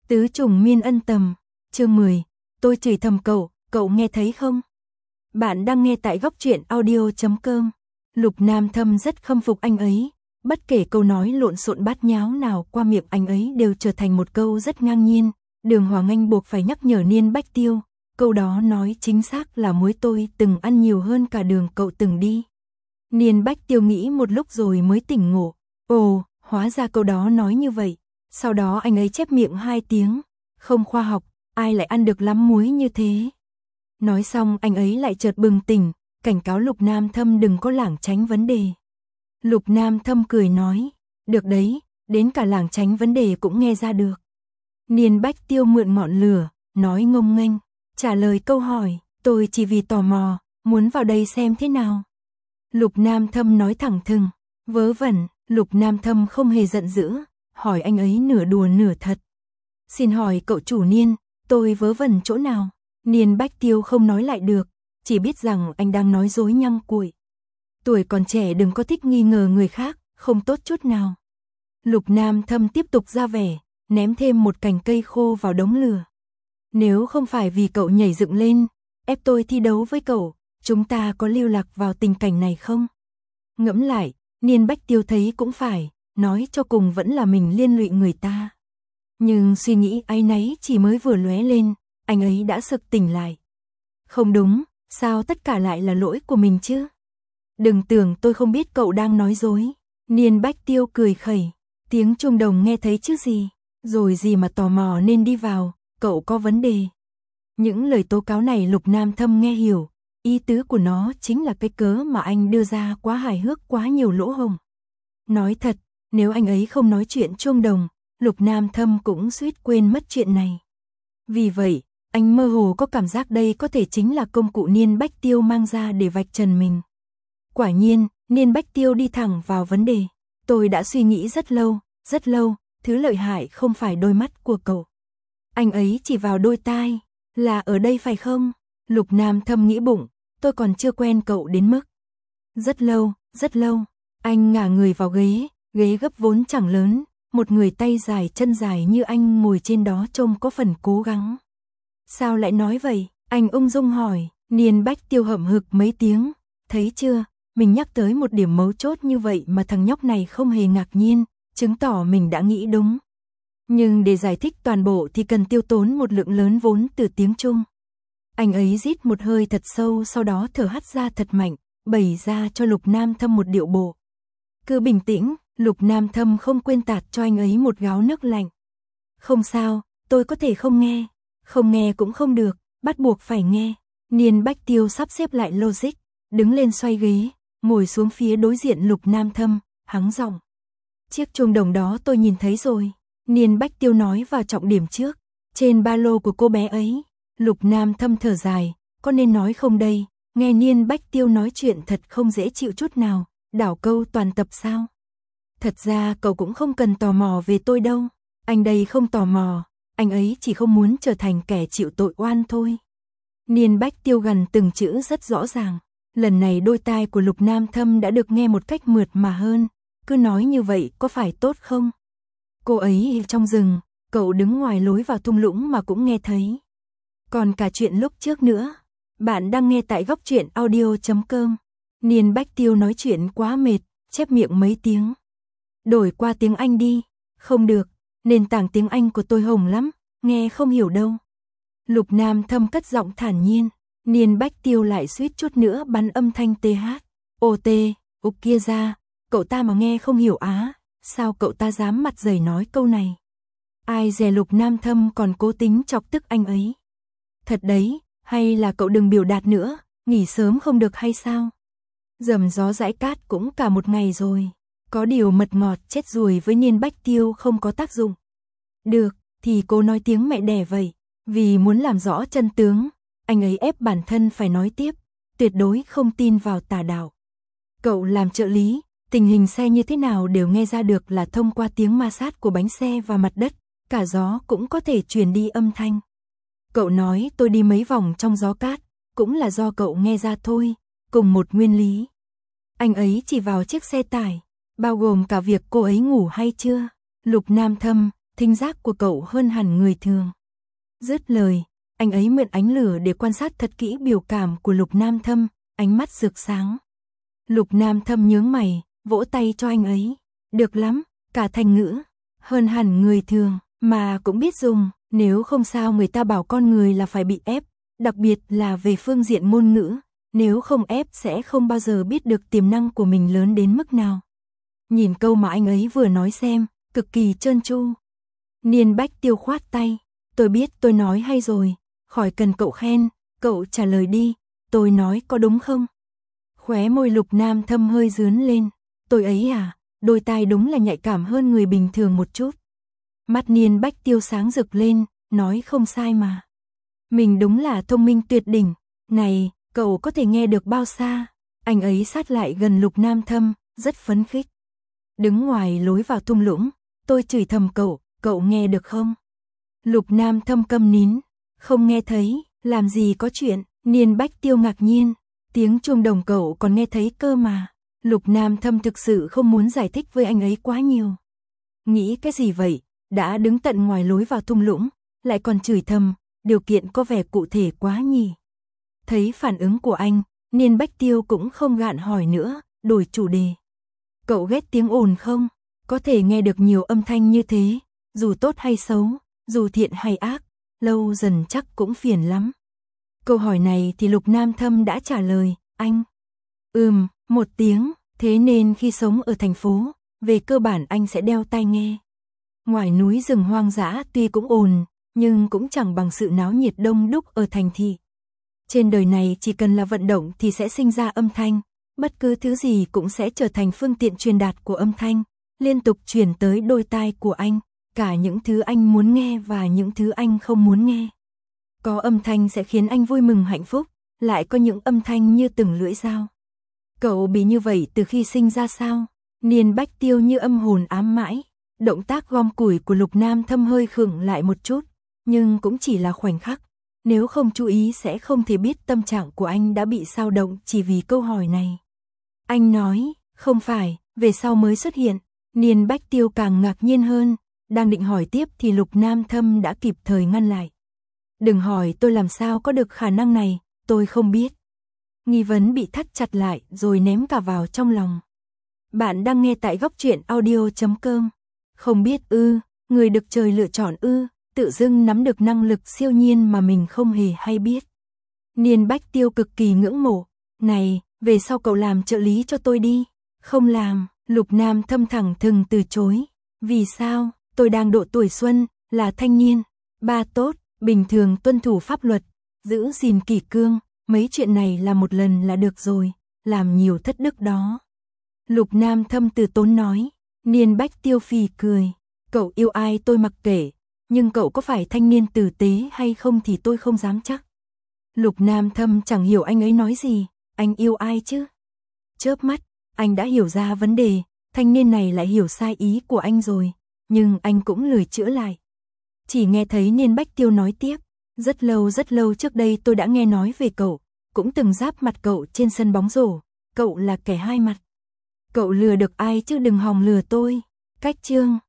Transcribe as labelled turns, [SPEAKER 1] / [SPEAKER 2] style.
[SPEAKER 1] Tứ trùng miên ân tầm, chương 10, tôi chửi thầm cậu, cậu nghe thấy không? Bạn đang nghe tại góc truyện audio.com. Lục Nam Thâm rất khâm phục anh ấy, bất kể câu nói lộn xộn bát nháo nào qua miệng anh ấy đều trở thành một câu rất ngang nhiên. Đường Hoàng Anh buộc phải nhắc nhở Niên Bách Tiêu, câu đó nói chính xác là muối tôi từng ăn nhiều hơn cả đường cậu từng đi. Niên Bách Tiêu nghĩ một lúc rồi mới tỉnh ngộ, ồ, hóa ra câu đó nói như vậy. Sau đó anh ấy chép miệng 2 tiếng, không khoa học, ai lại ăn được lắm muối như thế. Nói xong anh ấy lại chợt bừng tỉnh, cảnh cáo Lục Nam Thâm đừng có lảng tránh vấn đề. Lục Nam Thâm cười nói, được đấy, đến cả lảng tránh vấn đề cũng nghe ra được. Niên Bách Tiêu mượn ngọn lửa, nói ngông nghênh, trả lời câu hỏi, tôi chỉ vì tò mò, muốn vào đây xem thế nào. Lục Nam Thâm nói thẳng thừng, vớ vẩn. Lục Nam Thâm không hề giận dữ, hỏi anh ấy nửa đùa nửa thật. Xin hỏi cậu chủ Niên, tôi vớ vẩn chỗ nào? Niên Bách Tiêu không nói lại được, chỉ biết rằng anh đang nói dối nhăng cuội. Tuổi còn trẻ đừng có thích nghi ngờ người khác, không tốt chút nào. Lục Nam Thâm tiếp tục ra vẻ, ném thêm một cành cây khô vào đống lửa. Nếu không phải vì cậu nhảy dựng lên, ép tôi thi đấu với cậu, chúng ta có lưu lạc vào tình cảnh này không? Ngẫm lại, Niên Bách Tiêu thấy cũng phải, nói cho cùng vẫn là mình liên lụy người ta. Nhưng suy nghĩ áy náy chỉ mới vừa lóe lên, anh ấy đã sực tỉnh lại. Không đúng, sao tất cả lại là lỗi của mình chứ? Đừng tưởng tôi không biết cậu đang nói dối. Niên Bách Tiêu cười khẩy, tiếng chuông đồng nghe thấy chứ gì, rồi gì mà tò mò nên đi vào, cậu có vấn đề. Những lời tố cáo này Lục Nam Thâm nghe hiểu. Ý tứ của nó chính là cái cớ mà anh đưa ra quá hài hước, quá nhiều lỗ hổng. Nói thật, nếu anh ấy không nói chuyện chuông đồng, Lục Nam Thâm cũng suýt quên mất chuyện này. Vì vậy, anh mơ hồ có cảm giác đây có thể chính là công cụ Niên Bách Tiêu mang ra để vạch trần mình. Quả nhiên, Niên Bách Tiêu đi thẳng vào vấn đề. Tôi đã suy nghĩ rất lâu, thứ lợi hại không phải đôi mắt của cậu. Anh ấy chỉ vào đôi tai, là ở đây phải không? Lục Nam Thâm nghĩ bụng. Tôi còn chưa quen cậu đến mức. Rất lâu, anh ngả người vào ghế gấp vốn chẳng lớn, một người tay dài chân dài như anh ngồi trên đó trông có phần cố gắng. Sao lại nói vậy? Anh ung dung hỏi. Niên Bách Tiêu hậm hực mấy tiếng, thấy chưa, mình nhắc tới một điểm mấu chốt như vậy mà thằng nhóc này không hề ngạc nhiên, chứng tỏ mình đã nghĩ đúng. Nhưng để giải thích toàn bộ thì cần tiêu tốn một lượng lớn vốn từ tiếng Trung. Anh ấy rít một hơi thật sâu, sau đó thở hắt ra thật mạnh, bày ra cho Lục Nam Thâm một điệu bộ. Cứ bình tĩnh, Lục Nam Thâm không quên tạt cho anh ấy một gáo nước lạnh. Không sao, tôi có thể không nghe cũng không được, bắt buộc phải nghe. Niên Bách Tiêu sắp xếp lại logic, đứng lên xoay ghế, ngồi xuống phía đối diện Lục Nam Thâm, hắng giọng. Chiếc chuông đồng đó tôi nhìn thấy rồi. Niên Bách Tiêu nói vào trọng điểm trước, trên ba lô của cô bé ấy. Lục Nam Thâm thở dài, có nên nói không đây? Nghe Niên Bách Tiêu nói chuyện thật không dễ chịu chút nào, đảo câu toàn tập sao? Thật ra cậu cũng không cần tò mò về tôi đâu, anh đây không tò mò, anh ấy chỉ không muốn trở thành kẻ chịu tội oan thôi. Niên Bách Tiêu gần từng chữ rất rõ ràng, lần này đôi tai của Lục Nam Thâm đã được nghe một cách mượt mà hơn, cứ nói như vậy có phải tốt không? Cô ấy trong rừng, cậu đứng ngoài lối vào thung lũng mà cũng nghe thấy. Còn cả chuyện lúc trước nữa, bạn đang nghe tại góc truyện audio.com. Niên Bách Tiêu nói chuyện quá mệt, chép miệng mấy tiếng. Đổi qua tiếng Anh đi. Không được, nền tảng tiếng Anh của tôi hồng lắm, nghe không hiểu đâu. Lục Nam Thâm cất giọng thản nhiên. Niên Bách Tiêu lại suýt chút nữa bắn âm thanh TH, OT, ục kia ra. Cậu ta mà nghe không hiểu á, sao cậu ta dám mặt dày nói câu này? Ai dè Lục Nam Thâm còn cố tính chọc tức anh ấy. Thật đấy, hay là cậu đừng biểu đạt nữa, nghỉ sớm không được hay sao? Dầm gió dãi cát cũng cả một ngày rồi, có điều mật ngọt chết ruồi với Niên Bách Tiêu không có tác dụng. Được, thì cô nói tiếng mẹ đẻ vậy, vì muốn làm rõ chân tướng, anh ấy ép bản thân phải nói tiếp, tuyệt đối không tin vào tà đạo. Cậu làm trợ lý, tình hình xe như thế nào đều nghe ra được là thông qua tiếng ma sát của bánh xe và mặt đất, cả gió cũng có thể truyền đi âm thanh. Cậu nói tôi đi mấy vòng trong gió cát, cũng là do cậu nghe ra thôi, cùng một nguyên lý. Anh ấy chỉ vào chiếc xe tải, bao gồm cả việc cô ấy ngủ hay chưa. Lục Nam Thâm, thính giác của cậu hơn hẳn người thường. Dứt lời, anh ấy mượn ánh lửa để quan sát thật kỹ biểu cảm của Lục Nam Thâm, ánh mắt rực sáng. Lục Nam Thâm nhướng mày, vỗ tay cho anh ấy. Được lắm, cả thành ngữ, hơn hẳn người thường, mà cũng biết dùng, nếu không sao người ta bảo con người là phải bị ép, đặc biệt là về phương diện ngôn ngữ, nếu không ép sẽ không bao giờ biết được tiềm năng của mình lớn đến mức nào. Nhìn câu mà anh ấy vừa nói xem, cực kỳ trơn tru. Niên Bách Tiêu khoát tay, tôi biết tôi nói hay rồi, khỏi cần cậu khen, cậu trả lời đi, tôi nói có đúng không? Khóe môi Lục Nam Thâm hơi rướn lên, tôi ấy à, đôi tai đúng là nhạy cảm hơn người bình thường một chút. Mắt Niên Bách Tiêu sáng rực lên, nói không sai mà. Mình đúng là thông minh tuyệt đỉnh, này, cậu có thể nghe được bao xa? Anh ấy sát lại gần Lục Nam Thâm, rất phấn khích. Đứng ngoài lối vào thung lũng, tôi chửi thầm cậu nghe được không? Lục Nam Thâm câm nín, không nghe thấy, làm gì có chuyện, Niên Bách Tiêu ngạc nhiên, tiếng chuông đồng cậu còn nghe thấy cơ mà. Lục Nam Thâm thực sự không muốn giải thích với anh ấy quá nhiều. Nghĩ cái gì vậy, đã đứng tận ngoài lối vào thung lũng, lại còn chửi thầm, điều kiện có vẻ cụ thể quá nhỉ. Thấy phản ứng của anh, Niên Bách Tiêu cũng không gạn hỏi nữa, đổi chủ đề. Cậu ghét tiếng ồn không? Có thể nghe được nhiều âm thanh như thế, dù tốt hay xấu, dù thiện hay ác, lâu dần chắc cũng phiền lắm. Câu hỏi này thì Lục Nam Thâm đã trả lời, anh. Một tiếng, thế nên khi sống ở thành phố, về cơ bản anh sẽ đeo tai nghe. Ngoài núi rừng hoang dã tuy cũng ồn, nhưng cũng chẳng bằng sự náo nhiệt đông đúc ở thành thị. Trên đời này chỉ cần là vận động thì sẽ sinh ra âm thanh, bất cứ thứ gì cũng sẽ trở thành phương tiện truyền đạt của âm thanh, liên tục truyền tới đôi tai của anh, cả những thứ anh muốn nghe và những thứ anh không muốn nghe. Có âm thanh sẽ khiến anh vui mừng hạnh phúc, lại có những âm thanh như từng lưỡi dao. Cậu bị như vậy từ khi sinh ra sao? Niên Bách Tiêu như âm hồn ám mãi, động tác gom củi của Lục Nam Thâm hơi khựng lại một chút, nhưng cũng chỉ là khoảnh khắc. Nếu không chú ý sẽ không thể biết tâm trạng của anh đã bị xao động chỉ vì câu hỏi này. Anh nói, không phải, về sau mới xuất hiện. Niên Bách Tiêu càng ngạc nhiên hơn, đang định hỏi tiếp thì Lục Nam Thâm đã kịp thời ngăn lại. Đừng hỏi tôi làm sao có được khả năng này, tôi không biết. Nghi vấn bị thắt chặt lại rồi ném cả vào trong lòng. Bạn đang nghe tại góc truyện audio.com. Không biết ư, người được trời lựa chọn ư, tự dưng nắm được năng lực siêu nhiên mà mình không hề hay biết. Niên Bách Tiêu cực kỳ ngưỡng mộ. Này, về sau cậu làm trợ lý cho tôi đi. Không làm, Lục Nam Thâm thẳng thừng từ chối. Vì sao, tôi đang độ tuổi xuân, là thanh niên. Ba tốt, bình thường tuân thủ pháp luật, giữ gìn kỷ cương. Mấy chuyện này làm một lần là được rồi, làm nhiều thất đức đó. Lục Nam Thâm từ tốn nói. Niên Bách Tiêu phì cười. Cậu yêu ai tôi mặc kệ, nhưng cậu có phải thanh niên tử tế hay không thì tôi không dám chắc. Lục Nam Thâm chẳng hiểu anh ấy nói gì, anh yêu ai chứ? Chớp mắt, anh đã hiểu ra vấn đề, thanh niên này lại hiểu sai ý của anh rồi, nhưng anh cũng lười chữa lại. Chỉ nghe thấy Niên Bách Tiêu nói tiếp, rất lâu trước đây tôi đã nghe nói về cậu, cũng từng giáp mặt cậu trên sân bóng rổ, cậu là kẻ hai mặt. Cậu lừa được ai chứ đừng hòng lừa tôi. Cách chương